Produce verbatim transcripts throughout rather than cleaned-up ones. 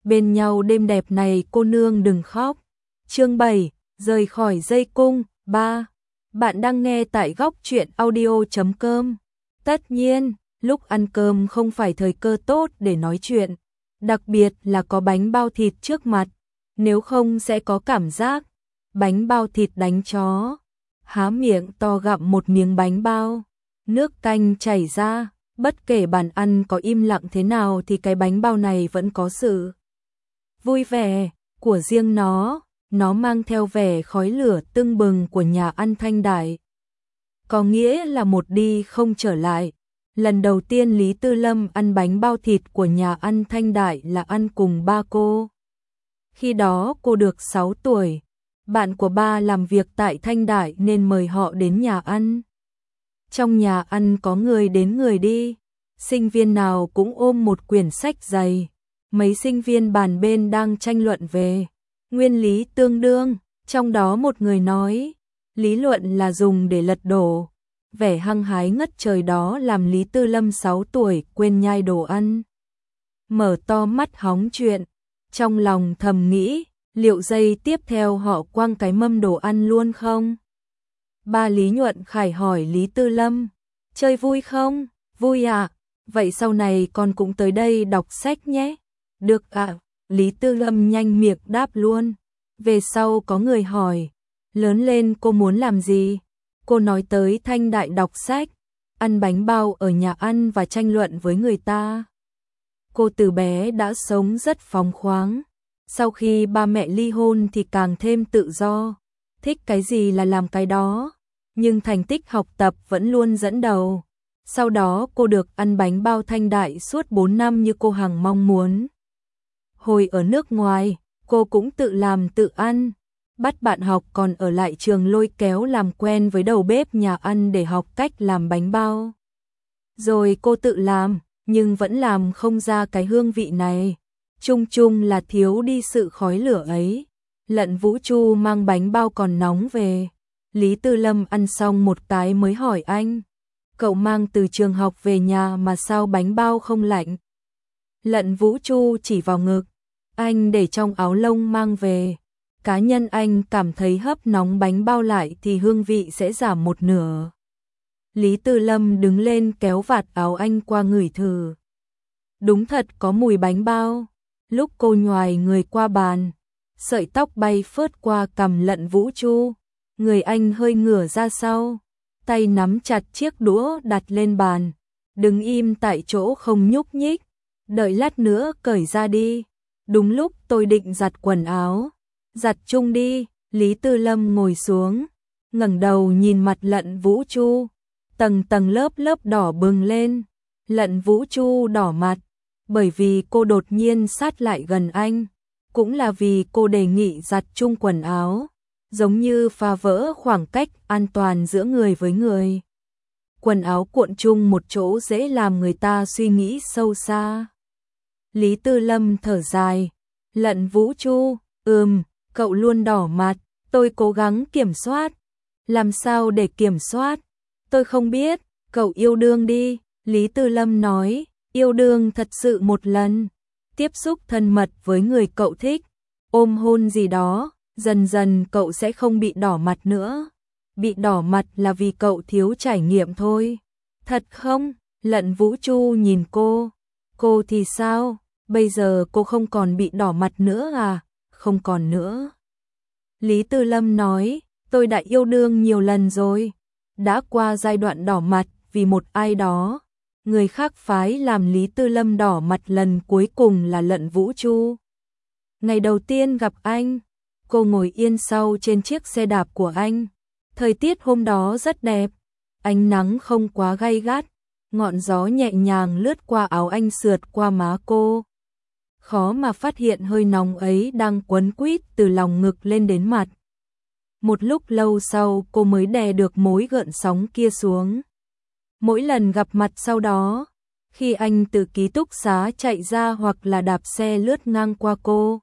bên nhau đêm đẹp này cô nương đừng khóc. Chương bảy, rời khỏi dây cung. Ba. Bạn đang nghe tại góc truyện audio chấm com. Tất nhiên, lúc ăn cơm không phải thời cơ tốt để nói chuyện, đặc biệt là có bánh bao thịt trước mặt, nếu không sẽ có cảm giác bánh bao thịt đánh chó. Há miệng to gặm một miếng bánh bao, nước canh chảy ra, bất kể bàn ăn có im lặng thế nào thì cái bánh bao này vẫn có sự vui vẻ của riêng nó, nó mang theo vẻ khói lửa tưng bừng của nhà ăn Thanh Đại. Có nghĩa là một đi không trở lại. Lần đầu tiên Lý Tư Lâm ăn bánh bao thịt của nhà ăn Thanh Đại là ăn cùng ba cô. Khi đó cô được sáu tuổi, bạn của ba làm việc tại Thanh Đại nên mời họ đến nhà ăn. Trong nhà ăn có người đến người đi, sinh viên nào cũng ôm một quyển sách dày. Mấy sinh viên bàn bên đang tranh luận về nguyên lý tương đương, trong đó một người nói, lý luận là dùng để lật đổ. Vẻ hăng hái ngất trời đó làm Lý Tư Lâm sáu tuổi quên nhai đồ ăn. Mở to mắt hóng chuyện, trong lòng thầm nghĩ, liệu giây tiếp theo họ quăng cái mâm đồ ăn luôn không? Ba Lý Nhuận Khải hỏi Lý Tư Lâm, chơi vui không? Vui ạ, à? Vậy sau này con cũng tới đây đọc sách nhé. Được ạ, à? Lý Tư Lâm nhanh miệng đáp luôn. Về sau có người hỏi, lớn lên cô muốn làm gì? Cô nói tới Thanh Đại đọc sách, ăn bánh bao ở nhà ăn và tranh luận với người ta. Cô từ bé đã sống rất phóng khoáng. Sau khi ba mẹ ly hôn thì càng thêm tự do, thích cái gì là làm cái đó, nhưng thành tích học tập vẫn luôn dẫn đầu. Sau đó cô được ăn bánh bao Thanh Đại suốt bốn năm như cô hằng mong muốn. Hồi ở nước ngoài, cô cũng tự làm tự ăn, bắt bạn học còn ở lại trường lôi kéo làm quen với đầu bếp nhà ăn để học cách làm bánh bao. Rồi cô tự làm, nhưng vẫn làm không ra cái hương vị này. Chung chung là thiếu đi sự khói lửa ấy. Lận Vũ Chu mang bánh bao còn nóng về. Lý Tư Lâm ăn xong một cái mới hỏi anh, cậu mang từ trường học về nhà mà sao bánh bao không lạnh? Lận Vũ Chu chỉ vào ngực, anh để trong áo lông mang về. Cá nhân anh cảm thấy hấp nóng bánh bao lại thì hương vị sẽ giảm một nửa. Lý Tư Lâm đứng lên kéo vạt áo anh qua ngửi thử. Đúng thật có mùi bánh bao. Lúc cô nhoài người qua bàn, sợi tóc bay phớt qua cằm Lận Vũ Chu, người anh hơi ngửa ra sau, tay nắm chặt chiếc đũa đặt lên bàn, đứng im tại chỗ không nhúc nhích, đợi lát nữa cởi ra đi. Đúng lúc tôi định giặt quần áo, giặt chung đi. Lý Tư Lâm ngồi xuống, ngẩng đầu nhìn mặt Lận Vũ Chu, tầng tầng lớp lớp đỏ bừng lên. Lận Vũ Chu đỏ mặt, bởi vì cô đột nhiên sát lại gần anh, cũng là vì cô đề nghị giặt chung quần áo, giống như phá vỡ khoảng cách an toàn giữa người với người. Quần áo cuộn chung một chỗ dễ làm người ta suy nghĩ sâu xa. Lý Tư Lâm thở dài, Lận Vũ Chu, ừm, cậu luôn đỏ mặt, tôi cố gắng kiểm soát. Làm sao để kiểm soát? Tôi không biết, cậu yêu đương đi. Lý Tư Lâm nói, yêu đương thật sự một lần, tiếp xúc thân mật với người cậu thích, ôm hôn gì đó, dần dần cậu sẽ không bị đỏ mặt nữa. Bị đỏ mặt là vì cậu thiếu trải nghiệm thôi. Thật không? Lận Vũ Chu nhìn cô. Cô thì sao? Bây giờ cô không còn bị đỏ mặt nữa à? Không còn nữa. Lý Tư Lâm nói, tôi đã yêu đương nhiều lần rồi, đã qua giai đoạn đỏ mặt vì một ai đó. Người khác phái làm Lý Tư Lâm đỏ mặt lần cuối cùng là Lận Vũ Chu. Ngày đầu tiên gặp anh, cô ngồi yên sau trên chiếc xe đạp của anh. Thời tiết hôm đó rất đẹp, ánh nắng không quá gay gắt, ngọn gió nhẹ nhàng lướt qua áo anh sượt qua má cô. Khó mà phát hiện hơi nóng ấy đang quấn quýt từ lòng ngực lên đến mặt. Một lúc lâu sau cô mới đè được mối gợn sóng kia xuống. Mỗi lần gặp mặt sau đó, khi anh từ ký túc xá chạy ra hoặc là đạp xe lướt ngang qua cô,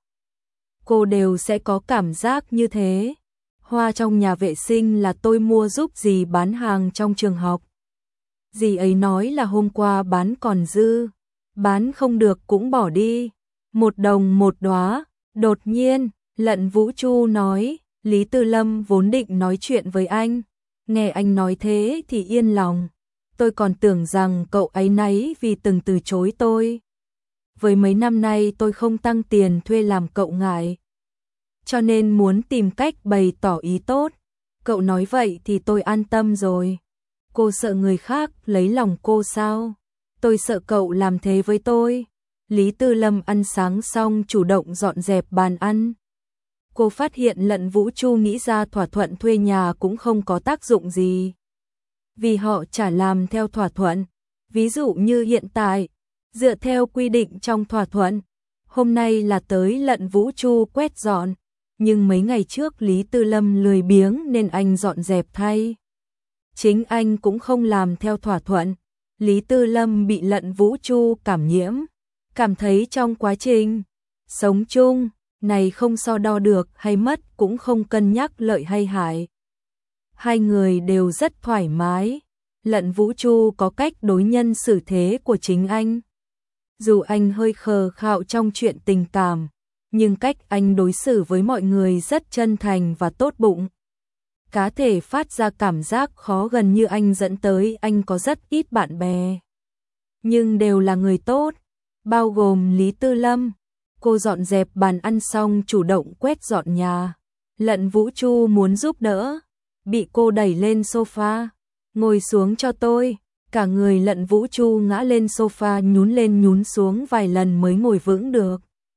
cô đều sẽ có cảm giác như thế. Hoa trong nhà vệ sinh là tôi mua giúp dì bán hàng trong trường học. Dì ấy nói là hôm qua bán còn dư, bán không được cũng bỏ đi. Một đồng một đóa. Đột nhiên, Lận Vũ Chu nói, Lý Tư Lâm vốn định nói chuyện với anh. Nghe anh nói thế thì yên lòng. Tôi còn tưởng rằng cậu áy náy vì từng từ chối tôi. Với mấy năm nay tôi không tăng tiền thuê làm cậu ngại. Cho nên muốn tìm cách bày tỏ ý tốt. Cậu nói vậy thì tôi an tâm rồi. Cô sợ người khác lấy lòng cô sao? Tôi sợ cậu làm thế với tôi. Lý Tư Lâm ăn sáng xong chủ động dọn dẹp bàn ăn. Cô phát hiện Lận Vũ Chu nghĩ ra thỏa thuận thuê nhà cũng không có tác dụng gì. Vì họ chả làm theo thỏa thuận. Ví dụ như hiện tại, dựa theo quy định trong thỏa thuận, hôm nay là tới Lận Vũ Chu quét dọn. Nhưng mấy ngày trước Lý Tư Lâm lười biếng nên anh dọn dẹp thay. Chính anh cũng không làm theo thỏa thuận. Lý Tư Lâm bị Lận Vũ Chu cảm nhiễm. Cảm thấy trong quá trình sống chung này không so đo được hay mất, cũng không cân nhắc lợi hay hại. Hai người đều rất thoải mái. Lận Vũ Chu có cách đối nhân xử thế của chính anh. Dù anh hơi khờ khạo trong chuyện tình cảm, nhưng cách anh đối xử với mọi người rất chân thành và tốt bụng. Cá thể phát ra cảm giác khó gần như anh dẫn tới anh có rất ít bạn bè. Nhưng đều là người tốt, bao gồm Lý Tư Lâm. Cô dọn dẹp bàn ăn xong chủ động quét dọn nhà. Lận Vũ Chu muốn giúp đỡ, bị cô đẩy lên sofa. Ngồi xuống cho tôi. Cả người Lận Vũ Chu ngã lên sofa, nhún lên nhún xuống vài lần mới ngồi vững được.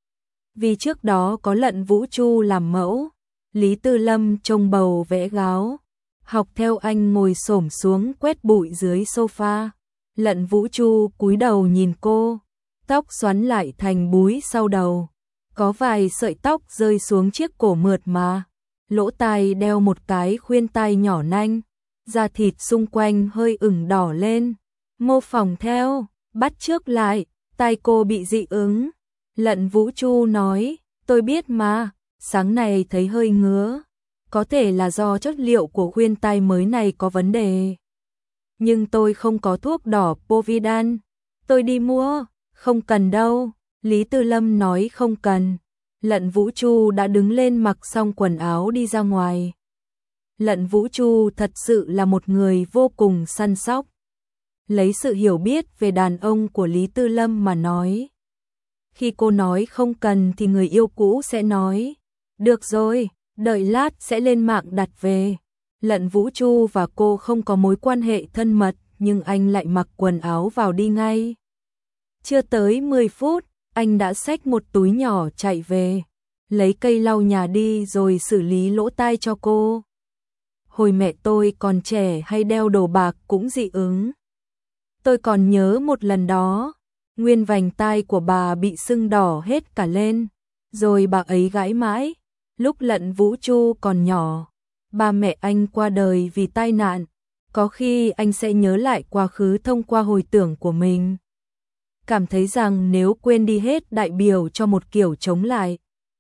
Vì trước đó có Lận Vũ Chu làm mẫu, Lý Tư Lâm trông bầu vẽ gáo, học theo anh ngồi xổm xuống quét bụi dưới sofa. Lận Vũ Chu cúi đầu nhìn cô, tóc xoắn lại thành búi sau đầu, có vài sợi tóc rơi xuống chiếc cổ mượt mà, lỗ tai đeo một cái khuyên tai nhỏ nanh, da thịt xung quanh hơi ửng đỏ lên, mô phỏng theo, bắt chước lại, tai cô bị dị ứng. Lận Vũ Chu nói, tôi biết mà, sáng này thấy hơi ngứa, có thể là do chất liệu của khuyên tai mới này có vấn đề. Nhưng tôi không có thuốc đỏ Povidone, tôi đi mua. Không cần đâu, Lý Tư Lâm nói không cần. Lận Vũ Chu đã đứng lên mặc xong quần áo đi ra ngoài. Lận Vũ Chu thật sự là một người vô cùng săn sóc. Lấy sự hiểu biết về đàn ông của Lý Tư Lâm mà nói. Khi cô nói không cần thì người yêu cũ sẽ nói, được rồi, đợi lát sẽ lên mạng đặt về. Lận Vũ Chu và cô không có mối quan hệ thân mật, nhưng anh lại mặc quần áo vào đi ngay. Chưa tới mười phút, anh đã xách một túi nhỏ chạy về, lấy cây lau nhà đi rồi xử lý lỗ tai cho cô. Hồi mẹ tôi còn trẻ hay đeo đồ bạc cũng dị ứng. Tôi còn nhớ một lần đó, nguyên vành tai của bà bị sưng đỏ hết cả lên, rồi bà ấy gãi mãi. Lúc Lận Vũ Chu còn nhỏ, ba mẹ anh qua đời vì tai nạn, có khi anh sẽ nhớ lại quá khứ thông qua hồi tưởng của mình. Cảm thấy rằng nếu quên đi hết đại biểu cho một kiểu chống lại.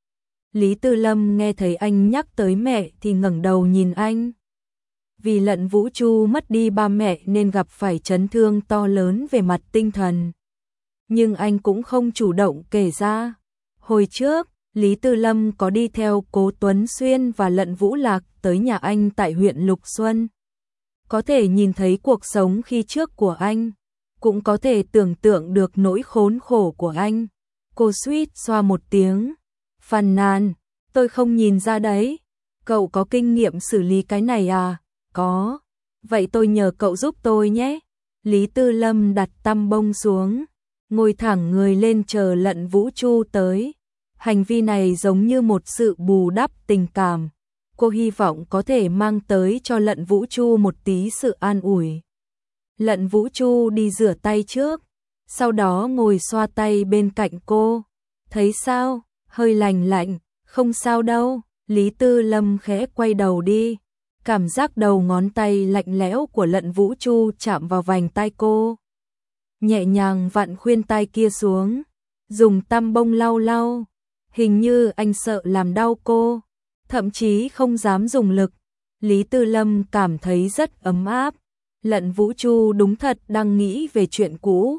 Lý Tư Lâm nghe thấy anh nhắc tới mẹ thì ngẩng đầu nhìn anh. Vì Lận Vũ Chu mất đi ba mẹ nên gặp phải chấn thương to lớn về mặt tinh thần. Nhưng anh cũng không chủ động kể ra. Hồi trước, Lý Tư Lâm có đi theo Cố Tuấn Xuyên và Lận Vũ Lạc tới nhà anh tại huyện Lục Xuân. Có thể nhìn thấy cuộc sống khi trước của anh, cũng có thể tưởng tượng được nỗi khốn khổ của anh. Cô suýt xoa một tiếng, phàn nàn, tôi không nhìn ra đấy. Cậu có kinh nghiệm xử lý cái này à? Có. Vậy tôi nhờ cậu giúp tôi nhé. Lý Tư Lâm đặt tăm bông xuống, ngồi thẳng người lên chờ Lận Vũ Chu tới. Hành vi này giống như một sự bù đắp tình cảm. Cô hy vọng có thể mang tới cho Lận Vũ Chu một tí sự an ủi. Lận Vũ Chu đi rửa tay trước, sau đó ngồi xoa tay bên cạnh cô. Thấy sao? Hơi lành lạnh, không sao đâu. Lý Tư Lâm khẽ quay đầu đi. Cảm giác đầu ngón tay lạnh lẽo của Lận Vũ Chu chạm vào vành tai cô. Nhẹ nhàng vặn khuyên tai kia xuống, dùng tăm bông lau lau. Hình như anh sợ làm đau cô, thậm chí không dám dùng lực. Lý Tư Lâm cảm thấy rất ấm áp. Lận Vũ Chu đúng thật đang nghĩ về chuyện cũ.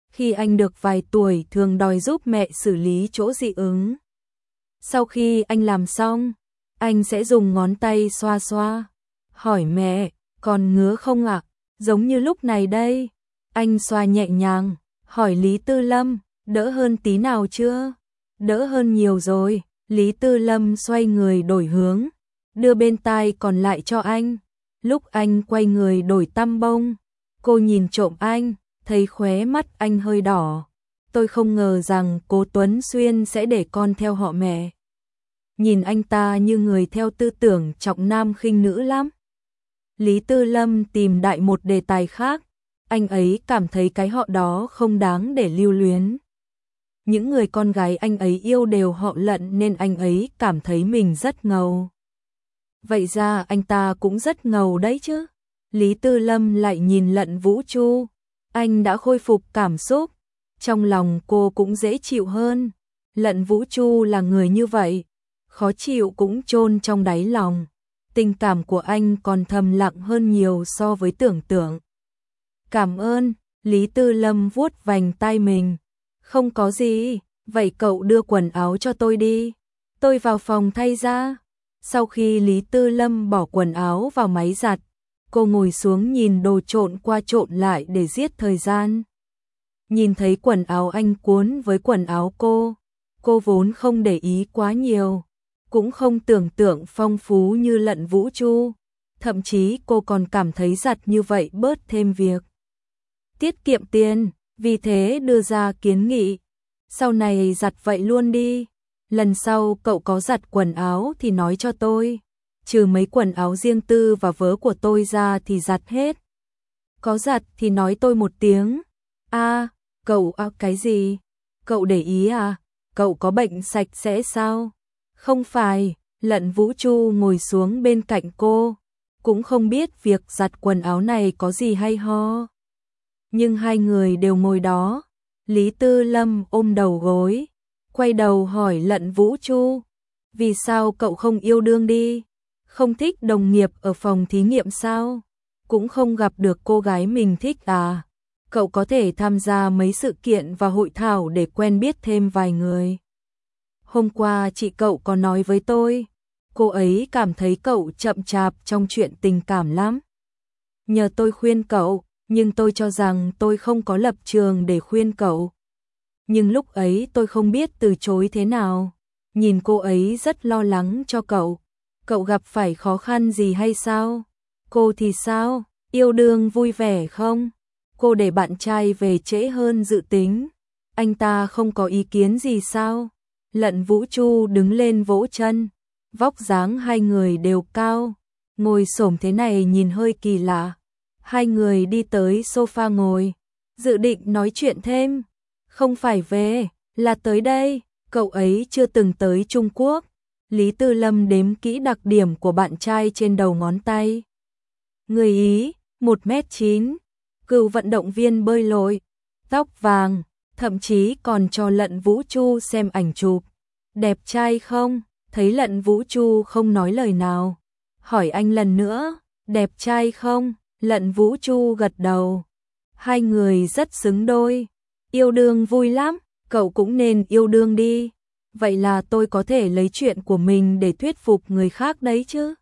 Khi anh được vài tuổi thường đòi giúp mẹ xử lý chỗ dị ứng. Sau khi anh làm xong, anh sẽ dùng ngón tay xoa xoa. Hỏi mẹ, còn ngứa không ạ? Giống như lúc này đây. Anh xoa nhẹ nhàng, hỏi Lý Tư Lâm, đỡ hơn tí nào chưa? Đỡ hơn nhiều rồi. Lý Tư Lâm xoay người đổi hướng, đưa bên tai còn lại cho anh. Lúc anh quay người đổi tăm bông, cô nhìn trộm anh, thấy khóe mắt anh hơi đỏ. Tôi không ngờ rằng cô Tuấn Xuyên sẽ để con theo họ mẹ. Nhìn anh ta như người theo tư tưởng trọng nam khinh nữ lắm. Lý Tư Lâm tìm đại một đề tài khác, anh ấy cảm thấy cái họ đó không đáng để lưu luyến. Những người con gái anh ấy yêu đều họ Lận nên anh ấy cảm thấy mình rất ngầu. Vậy ra anh ta cũng rất ngầu đấy chứ. Lý Tư Lâm lại nhìn Lận Vũ Chu, anh đã khôi phục cảm xúc, trong lòng cô cũng dễ chịu hơn. Lận Vũ Chu là người như vậy, khó chịu cũng chôn trong đáy lòng. Tình cảm của anh còn thầm lặng hơn nhiều so với tưởng tượng. Cảm ơn, Lý Tư Lâm vuốt vành tai mình. Không có gì, vậy cậu đưa quần áo cho tôi đi. Tôi vào phòng thay ra. Sau khi Lý Tư Lâm bỏ quần áo vào máy giặt, cô ngồi xuống nhìn đồ trộn qua trộn lại để giết thời gian. Nhìn thấy quần áo anh cuốn với quần áo cô, cô vốn không để ý quá nhiều, cũng không tưởng tượng phong phú như Lận Vũ Chu, thậm chí cô còn cảm thấy giặt như vậy bớt thêm việc. Tiết kiệm tiền, vì thế đưa ra kiến nghị, sau này giặt vậy luôn đi, lần sau cậu có giặt quần áo thì nói cho tôi, trừ mấy quần áo riêng tư và vớ của tôi ra thì giặt hết. Có giặt thì nói tôi một tiếng. A, à, cậu à, cái gì? Cậu để ý à? Cậu có bệnh sạch sẽ sao? Không phải, Lận Vũ Chu ngồi xuống bên cạnh cô, cũng không biết việc giặt quần áo này có gì hay ho. Nhưng hai người đều ngồi đó, Lý Tư Lâm ôm đầu gối, quay đầu hỏi Lận Vũ Chu, vì sao cậu không yêu đương đi? Không thích đồng nghiệp ở phòng thí nghiệm sao? Cũng không gặp được cô gái mình thích à? Cậu có thể tham gia mấy sự kiện và hội thảo để quen biết thêm vài người. Hôm qua chị cậu có nói với tôi, cô ấy cảm thấy cậu chậm chạp trong chuyện tình cảm lắm. Nhờ tôi khuyên cậu, nhưng tôi cho rằng tôi không có lập trường để khuyên cậu. Nhưng lúc ấy tôi không biết từ chối thế nào. Nhìn cô ấy rất lo lắng cho cậu. Cậu gặp phải khó khăn gì hay sao? Cô thì sao? Yêu đương vui vẻ không? Cô để bạn trai về trễ hơn dự tính. Anh ta không có ý kiến gì sao? Lận Vũ Chu đứng lên vỗ chân. Vóc dáng hai người đều cao. Ngồi xổm thế này nhìn hơi kỳ lạ. Hai người đi tới sofa ngồi. Dự định nói chuyện thêm. Không phải về, là tới đây. Cậu ấy chưa từng tới Trung Quốc. Lý Tư Lâm đếm kỹ đặc điểm của bạn trai trên đầu ngón tay. Người Ý, một mét chín, cựu vận động viên bơi lội, tóc vàng, thậm chí còn cho Lận Vũ Chu xem ảnh chụp. Đẹp trai không? Thấy Lận Vũ Chu không nói lời nào. Hỏi anh lần nữa, đẹp trai không? Lận Vũ Chu gật đầu. Hai người rất xứng đôi. Yêu đương vui lắm, cậu cũng nên yêu đương đi. Vậy là tôi có thể lấy chuyện của mình để thuyết phục người khác đấy chứ.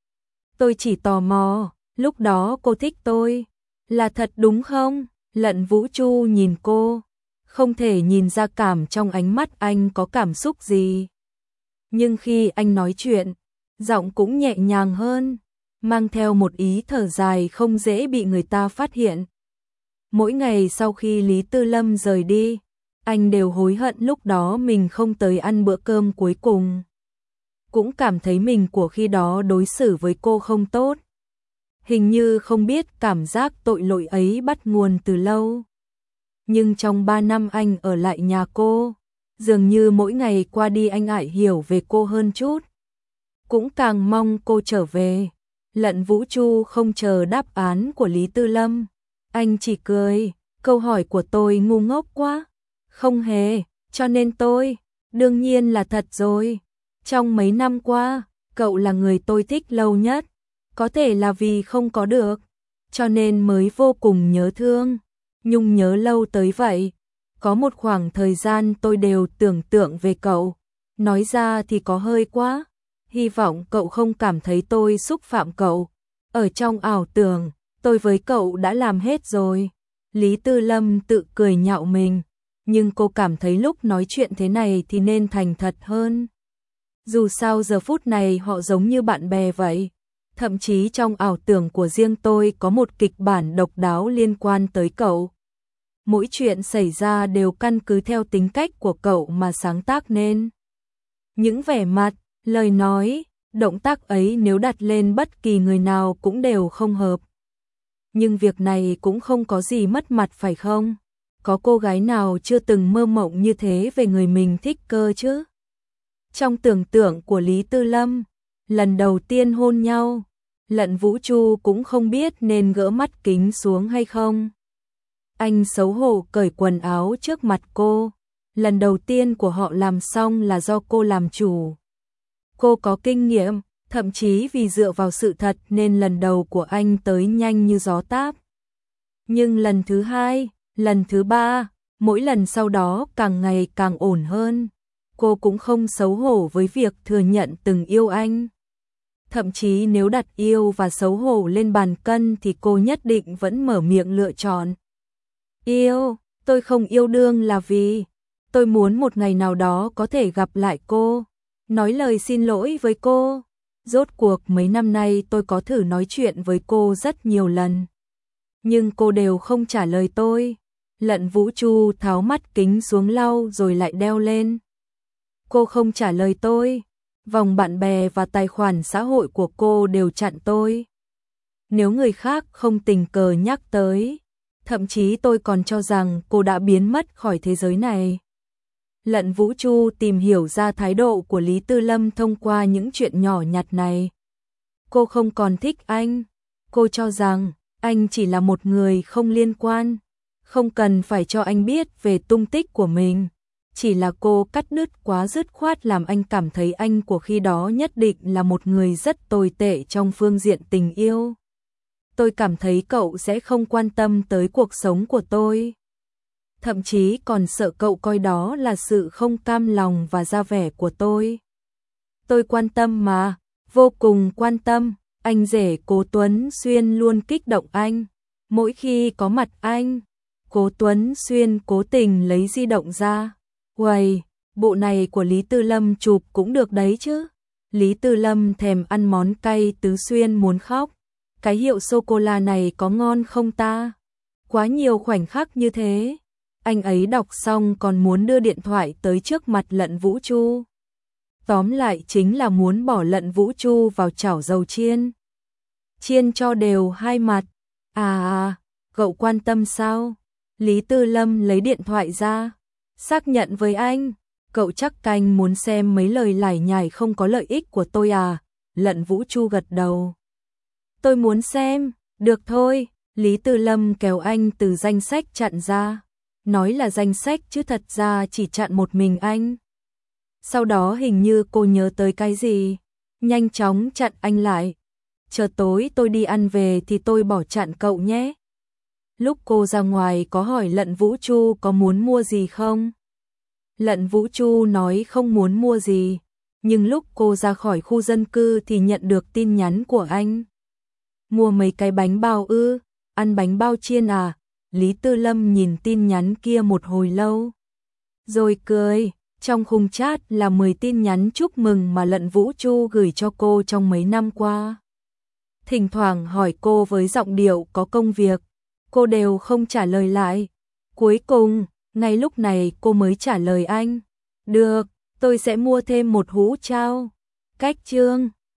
Tôi chỉ tò mò, lúc đó cô thích tôi, là thật đúng không? Lận Vũ Chu nhìn cô, không thể nhìn ra cảm trong ánh mắt anh có cảm xúc gì. Nhưng khi anh nói chuyện, giọng cũng nhẹ nhàng hơn, mang theo một ý thở dài không dễ bị người ta phát hiện. Mỗi ngày sau khi Lý Tư Lâm rời đi, anh đều hối hận lúc đó mình không tới ăn bữa cơm cuối cùng. Cũng cảm thấy mình của khi đó đối xử với cô không tốt. Hình như không biết cảm giác tội lỗi ấy bắt nguồn từ lâu. Nhưng trong ba năm anh ở lại nhà cô, dường như mỗi ngày qua đi anh ải hiểu về cô hơn chút. Cũng càng mong cô trở về. Lận Vũ Chu không chờ đáp án của Lý Tư Lâm. Anh chỉ cười, câu hỏi của tôi ngu ngốc quá. Không hề, cho nên tôi, đương nhiên là thật rồi. Trong mấy năm qua, cậu là người tôi thích lâu nhất. Có thể là vì không có được, cho nên mới vô cùng nhớ thương. Nhung nhớ lâu tới vậy, Có một khoảng thời gian tôi đều tưởng tượng về cậu. Nói ra thì có hơi quá. Hy vọng cậu không cảm thấy tôi xúc phạm cậu. Ở trong ảo tưởng, tôi với cậu đã làm hết rồi. Lý Tư Lâm tự cười nhạo mình. Nhưng cô cảm thấy lúc nói chuyện thế này thì nên thành thật hơn. Dù sao giờ phút này họ giống như bạn bè vậy. Thậm chí trong ảo tưởng của riêng tôi có một kịch bản độc đáo liên quan tới cậu. Mỗi chuyện xảy ra đều căn cứ theo tính cách của cậu mà sáng tác nên. Những vẻ mặt, lời nói, động tác ấy nếu đặt lên bất kỳ người nào cũng đều không hợp. Nhưng việc này cũng không có gì mất mặt phải không? Có cô gái nào chưa từng mơ mộng như thế về người mình thích cơ chứ? Trong tưởng tượng của Lý Tư Lâm, lần đầu tiên hôn nhau, Lận Vũ Chu cũng không biết nên gỡ mắt kính xuống hay không. Anh xấu hổ cởi quần áo trước mặt cô. Lần đầu tiên của họ làm xong là do cô làm chủ. Cô có kinh nghiệm, thậm chí vì dựa vào sự thật nên lần đầu của anh tới nhanh như gió táp. Nhưng lần thứ hai, lần thứ ba, mỗi lần sau đó càng ngày càng ổn hơn. Cô cũng không xấu hổ với việc thừa nhận từng yêu anh. Thậm chí nếu đặt yêu và xấu hổ lên bàn cân thì cô nhất định vẫn mở miệng lựa chọn. Yêu, tôi không yêu đương là vì tôi muốn một ngày nào đó có thể gặp lại cô, nói lời xin lỗi với cô. Rốt cuộc mấy năm nay tôi có thử nói chuyện với cô rất nhiều lần. Nhưng cô đều không trả lời tôi. Lận Vũ Chu tháo mắt kính xuống lau rồi lại đeo lên. Cô không trả lời tôi. Vòng bạn bè và tài khoản xã hội của cô đều chặn tôi. Nếu người khác không tình cờ nhắc tới, thậm chí tôi còn cho rằng cô đã biến mất khỏi thế giới này. Lận Vũ Chu tìm hiểu ra thái độ của Lý Tư Lâm thông qua những chuyện nhỏ nhặt này. Cô không còn thích anh. Cô cho rằng anh chỉ là một người không liên quan. Không cần phải cho anh biết về tung tích của mình. Chỉ là cô cắt đứt quá dứt khoát làm anh cảm thấy anh của khi đó nhất định là một người rất tồi tệ trong phương diện tình yêu. Tôi cảm thấy cậu sẽ không quan tâm tới cuộc sống của tôi. Thậm chí còn sợ cậu coi đó là sự không cam lòng và ra vẻ của tôi. Tôi quan tâm mà, vô cùng quan tâm. Anh rể Cố Tuấn Xuyên luôn kích động anh. Mỗi khi có mặt anh, Cố Tuấn Xuyên cố tình lấy di động ra. Uầy, bộ này của Lý Tư Lâm chụp cũng được đấy chứ. Lý Tư Lâm thèm ăn món cay Tứ Xuyên muốn khóc. Cái hiệu sô-cô-la này có ngon không ta? Quá nhiều khoảnh khắc như thế. Anh ấy đọc xong còn muốn đưa điện thoại tới trước mặt Lận Vũ Chu. Tóm lại chính là muốn bỏ Lận Vũ Chu vào chảo dầu chiên. Chiên cho đều hai mặt. À à, cậu quan tâm sao? Lý Tư Lâm lấy điện thoại ra. Xác nhận với anh. Cậu chắc canh muốn xem mấy lời lải nhải không có lợi ích của tôi à? Lận Vũ Chu gật đầu. Tôi muốn xem. Được thôi. Lý Tư Lâm kéo anh từ danh sách chặn ra. Nói là danh sách chứ thật ra chỉ chặn một mình anh. Sau đó hình như cô nhớ tới cái gì. Nhanh chóng chặn anh lại. Chờ tối tôi đi ăn về thì tôi bỏ chặn cậu nhé. Lúc cô ra ngoài có hỏi Lận Vũ Chu có muốn mua gì không? Lận Vũ Chu nói không muốn mua gì. Nhưng lúc cô ra khỏi khu dân cư thì nhận được tin nhắn của anh. Mua mấy cái bánh bao ư? Ăn bánh bao chiên à? Lý Tư Lâm nhìn tin nhắn kia một hồi lâu. Rồi cười. Trong khung chat là mười tin nhắn chúc mừng mà Lận Vũ Chu gửi cho cô trong mấy năm qua. Thỉnh thoảng hỏi cô với giọng điệu có công việc. Cô đều không trả lời lại. Cuối cùng, ngay lúc này cô mới trả lời anh. Được, tôi sẽ mua thêm một hũ trao. Cách chương